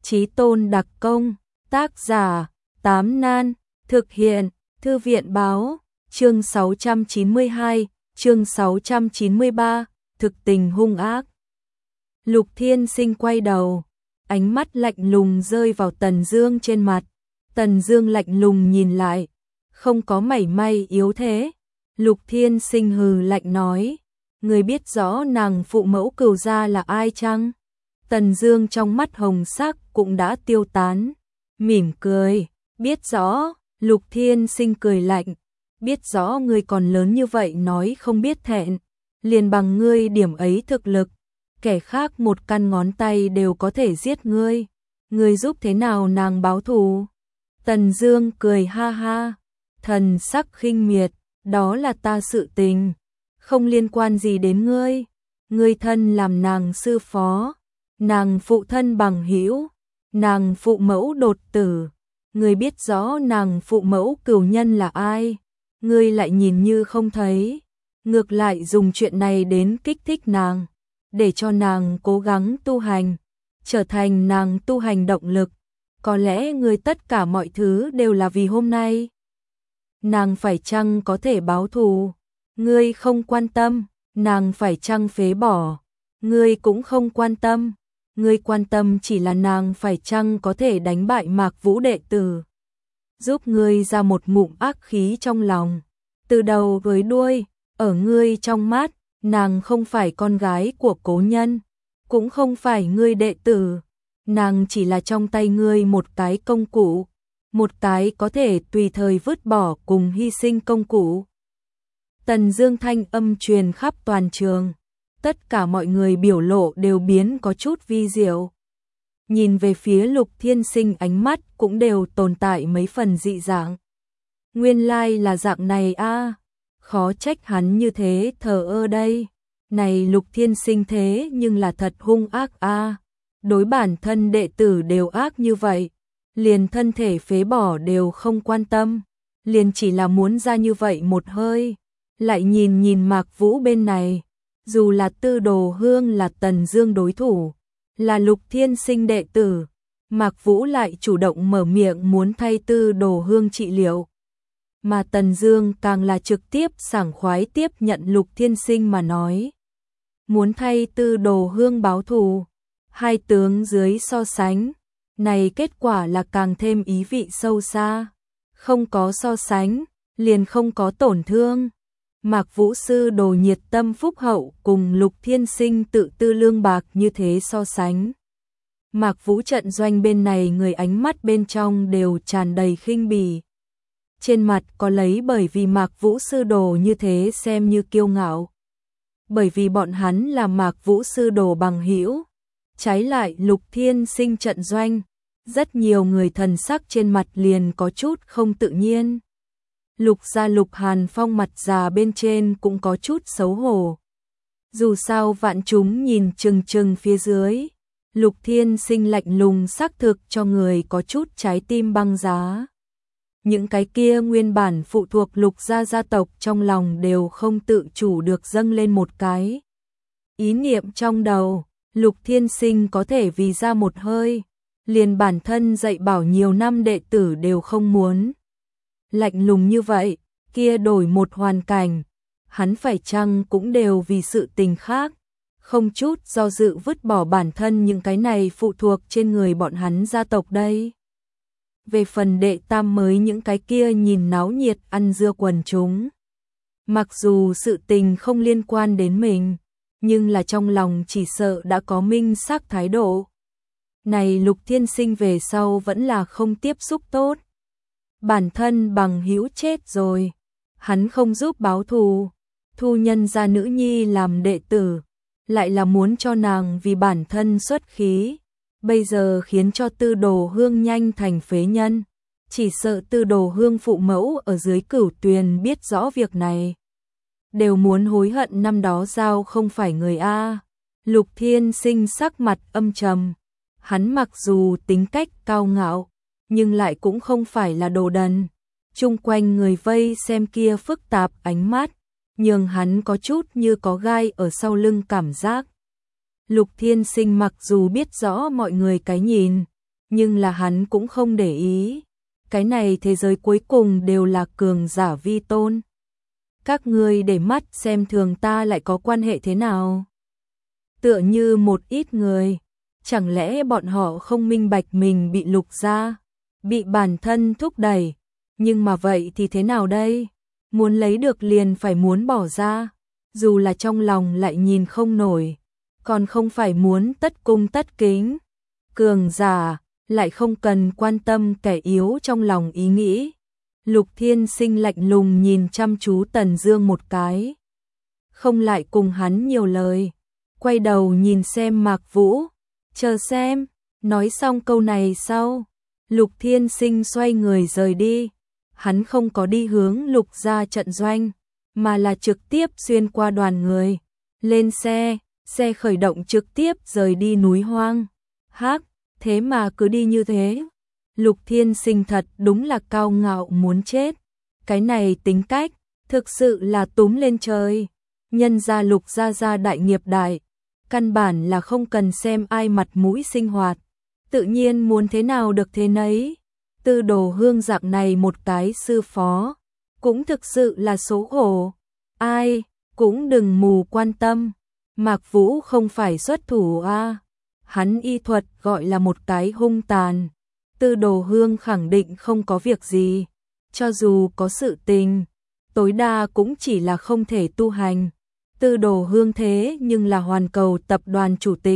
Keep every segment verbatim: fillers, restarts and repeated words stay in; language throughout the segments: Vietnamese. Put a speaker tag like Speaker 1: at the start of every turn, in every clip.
Speaker 1: Chí tôn đặc công, tác giả, Tám Nan, thực hiện, Thư viện báo, chương sáu trăm chín mươi hai, chương sáu trăm chín mươi ba, thực tình hung ác. Lục Thiên Sinh quay đầu, ánh mắt lạnh lùng rơi vào Tần Dương trên mặt. Tần Dương lạnh lùng nhìn lại, không có mảy may yếu thế. Lục Thiên Sinh hừ lạnh nói, người biết rõ nàng phụ mẫu Cửu gia là ai chăng? Tần Dương trong mắt hồng sắc cũng đã tiêu tán, mỉm cười, biết rõ. Lục Thiên Sinh cười lạnh, biết rõ ngươi còn lớn như vậy nói không biết thẹn, liền bằng ngươi điểm ấy thực lực, kẻ khác một căn ngón tay đều có thể giết ngươi, ngươi giúp thế nào nàng báo thù? Tần Dương cười ha ha, thần sắc khinh miệt, đó là ta sự tình, không liên quan gì đến ngươi, ngươi thân làm nàng sư phó, nàng phụ thân bằng hữu, nàng phụ mẫu đột tử, ngươi biết rõ nàng phụ mẫu cửu nhân là ai, ngươi lại nhìn như không thấy, ngược lại dùng chuyện này đến kích thích nàng, để cho nàng cố gắng tu hành, trở thành nàng tu hành động lực. Có lẽ ngươi tất cả mọi thứ đều là vì hôm nay. Nàng phải chăng có thể báo thù? Ngươi không quan tâm. Nàng phải chăng phế bỏ? Ngươi cũng không quan tâm. Ngươi quan tâm chỉ là nàng phải chăng có thể đánh bại Mạc Vũ đệ tử. Giúp ngươi ra một ngụm ác khí trong lòng. Từ đầu với đuôi, ở ngươi trong mắt, nàng không phải con gái của cố nhân, cũng không phải ngươi đệ tử. Nàng chỉ là trong tay ngươi một cái công cụ, một cái có thể tùy thời vứt bỏ cùng hy sinh công cụ. Tần Dương thanh âm truyền khắp toàn trường, tất cả mọi người biểu lộ đều biến có chút vi diệu. Nhìn về phía Lục Thiên Sinh ánh mắt cũng đều tồn tại mấy phần dị dạng. Nguyên lai là dạng này a, à, khó trách hắn như thế thờ ơ đây. Này Lục Thiên Sinh thế nhưng là thật hung ác a. À. Đối bản thân đệ tử đều ác như vậy, liền thân thể phế bỏ đều không quan tâm, liền chỉ là muốn ra như vậy một hơi. Lại nhìn nhìn Mạc Vũ bên này, dù là Tư Đồ Hương là Tần Dương đối thủ, là Lục Thiên Sinh đệ tử, Mạc Vũ lại chủ động mở miệng muốn thay Tư Đồ Hương trị liệu. Mà Tần Dương càng là trực tiếp sảng khoái tiếp nhận Lục Thiên Sinh mà nói, muốn thay Tư Đồ Hương báo thù. Hai tướng dưới so sánh, này kết quả là càng thêm ý vị sâu xa. Không có so sánh, liền không có tổn thương. Mạc Vũ sư đồ nhiệt tâm phúc hậu cùng Lục Thiên Sinh tự tư lương bạc như thế so sánh. Mạc Vũ trận doanh bên này người ánh mắt bên trong đều tràn đầy khinh bỉ. Trên mặt có lấy bởi vì Mạc Vũ sư đồ như thế xem như kiêu ngạo. Bởi vì bọn hắn là Mạc Vũ sư đồ bằng hữu. Trái lại Lục Thiên Sinh trận doanh, rất nhiều người thần sắc trên mặt liền có chút không tự nhiên. Lục gia Lục Hàn Phong mặt già bên trên cũng có chút xấu hổ. Dù sao vạn chúng nhìn chừng chừng phía dưới, Lục Thiên Sinh lạnh lùng xác thực cho người có chút trái tim băng giá. Những cái kia nguyên bản phụ thuộc Lục gia gia tộc trong lòng đều không tự chủ được dâng lên một cái ý niệm trong đầu. Lục Thiên Sinh có thể vì ra một hơi, liền bản thân dạy bảo nhiều năm đệ tử đều không muốn. Lạnh lùng như vậy, kia đổi một hoàn cảnh, hắn phải chăng cũng đều vì sự tình khác, không chút do dự vứt bỏ bản thân những cái này phụ thuộc trên người bọn hắn gia tộc đây. Về phần đệ tam mới những cái kia nhìn náo nhiệt ăn dưa quần chúng. Mặc dù sự tình không liên quan đến mình, nhưng là trong lòng chỉ sợ đã có minh xác thái độ. Này Lục Thiên Sinh về sau vẫn là không tiếp xúc tốt. Bản thân bằng hữu chết rồi, hắn không giúp báo thù, thu nhân gia nữ nhi làm đệ tử, lại là muốn cho nàng vì bản thân xuất khí, bây giờ khiến cho Tư Đồ Hương nhanh thành phế nhân. Chỉ sợ Tư Đồ Hương phụ mẫu ở dưới Cửu Tuyền biết rõ việc này, đều muốn hối hận năm đó giao không phải người a. Lục Thiên Sinh sắc mặt âm trầm, hắn mặc dù tính cách cao ngạo, nhưng lại cũng không phải là đồ đần. Chung quanh người vây xem kia phức tạp ánh mắt, nhường hắn có chút như có gai ở sau lưng cảm giác. Lục Thiên Sinh mặc dù biết rõ mọi người cái nhìn, nhưng là hắn cũng không để ý. Cái này thế giới cuối cùng đều là cường giả vi tôn. Các ngươi để mắt xem thường ta lại có quan hệ thế nào? Tựa như một ít người, chẳng lẽ bọn họ không minh bạch mình bị Lục gia, bị bản thân thúc đẩy, nhưng mà vậy thì thế nào đây? Muốn lấy được liền phải muốn bỏ ra, dù là trong lòng lại nhìn không nổi, còn không phải muốn tất cung tất kính. Cường giả lại không cần quan tâm kẻ yếu trong lòng ý nghĩ. Lục Thiên Sinh lạnh lùng nhìn chăm chú Tần Dương một cái, không lại cùng hắn nhiều lời, quay đầu nhìn xem Mạc Vũ, chờ xem. Nói xong câu này sau, Lục Thiên Sinh xoay người rời đi. Hắn không có đi hướng Lục gia trận doanh, mà là trực tiếp xuyên qua đoàn người, lên xe, xe khởi động trực tiếp rời đi núi hoang. Hắc, thế mà cứ đi như thế. Lục Thiên Sinh thật đúng là cao ngạo muốn chết. Cái này tính cách, thực sự là túm lên trời. Nhân gia Lục gia gia đại nghiệp đại, căn bản là không cần xem ai mặt mũi sinh hoạt, tự nhiên muốn thế nào được thế nấy. Tư Đồ Hương dạng này một cái sư phó, cũng thực sự là xấu hổ. Ai, cũng đừng mù quan tâm. Mạc Vũ không phải xuất thủ a, à. Hắn y thuật gọi là một cái hung tàn. Tư Đồ Hương khẳng định không có việc gì, cho dù có sự tình, tối đa cũng chỉ là không thể tu hành. Tư Đồ Hương thế nhưng là Hoàn Cầu tập đoàn chủ tịch,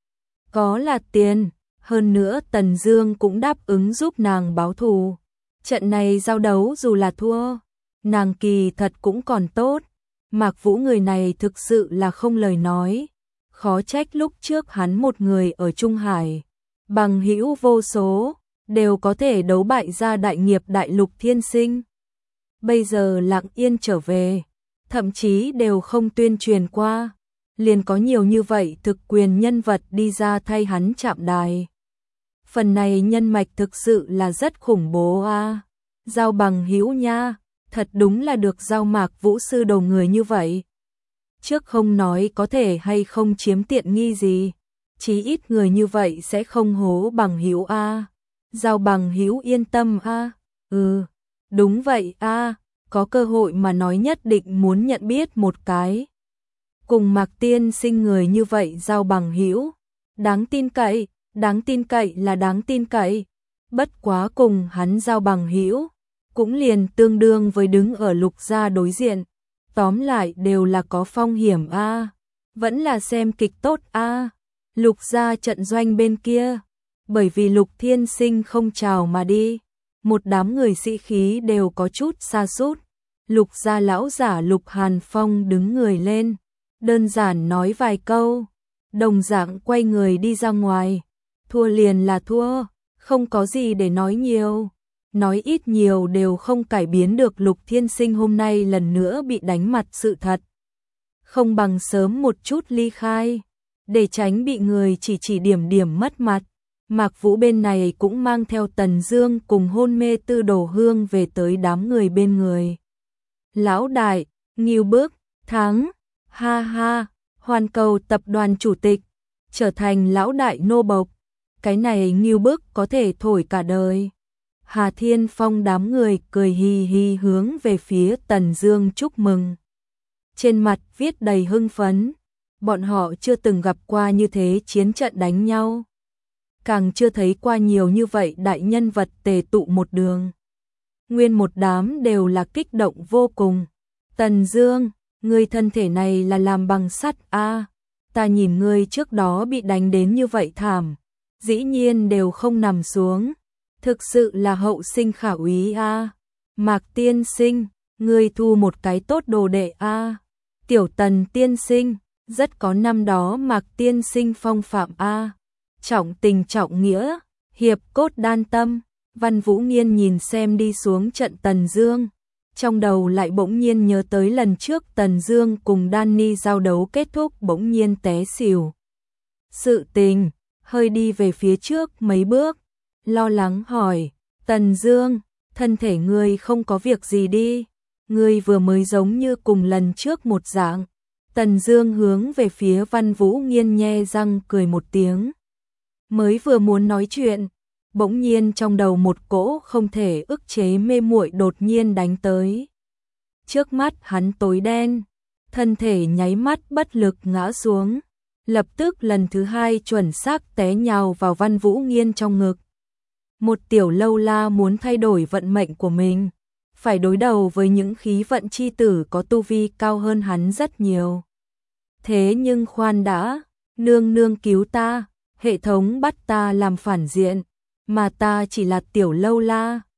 Speaker 1: có là tiền, hơn nữa Tần Dương cũng đáp ứng giúp nàng báo thù. Trận này giao đấu dù là thua, nàng kỳ thật cũng còn tốt. Mạc Vũ người này thực sự là không lời nói, khó trách lúc trước hắn một người ở Trung Hải, bằng hữu vô số, đều có thể đấu bại ra đại nghiệp đại Lục Thiên Sinh. Bây giờ lặng yên trở về, thậm chí đều không tuyên truyền qua, liền có nhiều như vậy thực quyền nhân vật đi ra thay hắn chạm đài. Phần này nhân mạch thực sự là rất khủng bố a. À. Giao bằng hữu nha, thật đúng là được giao Mạc Vũ sư đầu người như vậy. Trước không nói có thể hay không chiếm tiện nghi gì, chí ít người như vậy sẽ không hố bằng hữu a. À. Giao bằng hữu yên tâm a. À. Ừ, đúng vậy a, à. Có cơ hội mà nói nhất định muốn nhận biết một cái. Cùng Mạc Tiên Sinh người như vậy giao bằng hữu, đáng tin cậy, đáng tin cậy là đáng tin cậy. Bất quá cùng hắn giao bằng hữu, cũng liền tương đương với đứng ở Lục gia đối diện. Tóm lại đều là có phong hiểm a, à. Vẫn là xem kịch tốt a. À. Lục gia trận doanh bên kia, bởi vì Lục Thiên Sinh không chào mà đi, một đám người sĩ khí đều có chút sa sút. Lục gia lão giả Lục Hàn Phong đứng người lên, đơn giản nói vài câu, đồng dạng quay người đi ra ngoài. Thua liền là thua, không có gì để nói nhiều. Nói ít nhiều đều không cải biến được Lục Thiên Sinh hôm nay lần nữa bị đánh mặt sự thật. Không bằng sớm một chút ly khai, để tránh bị người chỉ chỉ điểm điểm mất mặt. Mạc Vũ bên này cũng mang theo Tần Dương cùng hôn mê Tư Đồ Hương về tới đám người bên người. Lão đại, Ngưu Bức, thắng, ha ha, Hoàn Cầu tập đoàn chủ tịch, trở thành lão đại nô bộc. Cái này Ngưu Bức có thể thổi cả đời. Hà Thiên Phong đám người cười hì hì hướng về phía Tần Dương chúc mừng. Trên mặt viết đầy hưng phấn, bọn họ chưa từng gặp qua như thế chiến trận đánh nhau. Càng chưa thấy qua nhiều như vậy đại nhân vật tề tụ một đường. Nguyên một đám đều là kích động vô cùng. Tần Dương, ngươi thân thể này là làm bằng sắt a, à, ta nhìn ngươi trước đó bị đánh đến như vậy thảm, dĩ nhiên đều không nằm xuống, thực sự là hậu sinh khả úy a. À. Mạc tiên sinh, ngươi thu một cái tốt đồ đệ a. À. Tiểu Tần tiên sinh, rất có năm đó Mạc tiên sinh phong phạm a. À. Trọng tình trọng nghĩa, hiệp cốt đan tâm. Văn Vũ Nghiên nhìn xem đi xuống trận Tần Dương, trong đầu lại bỗng nhiên nhớ tới lần trước Tần Dương cùng Danny giao đấu kết thúc bỗng nhiên té xỉu. Sự tình, hơi đi về phía trước mấy bước, lo lắng hỏi, Tần Dương, thân thể ngươi không có việc gì đi, ngươi vừa mới giống như cùng lần trước một dạng. Tần Dương hướng về phía Văn Vũ Nghiên nhe răng cười một tiếng. Mới vừa muốn nói chuyện, bỗng nhiên trong đầu một cỗ không thể ức chế mê muội đột nhiên đánh tới. Trước mắt hắn tối đen, thân thể nháy mắt bất lực ngã xuống, lập tức lần thứ hai chuẩn xác té nhào vào Văn Vũ Nghiên trong ngực. Một tiểu lâu la muốn thay đổi vận mệnh của mình, phải đối đầu với những khí vận chi tử có tu vi cao hơn hắn rất nhiều. Thế nhưng khoan đã, nương nương cứu ta, hệ thống bắt ta làm phản diện, mà ta chỉ là tiểu lâu la,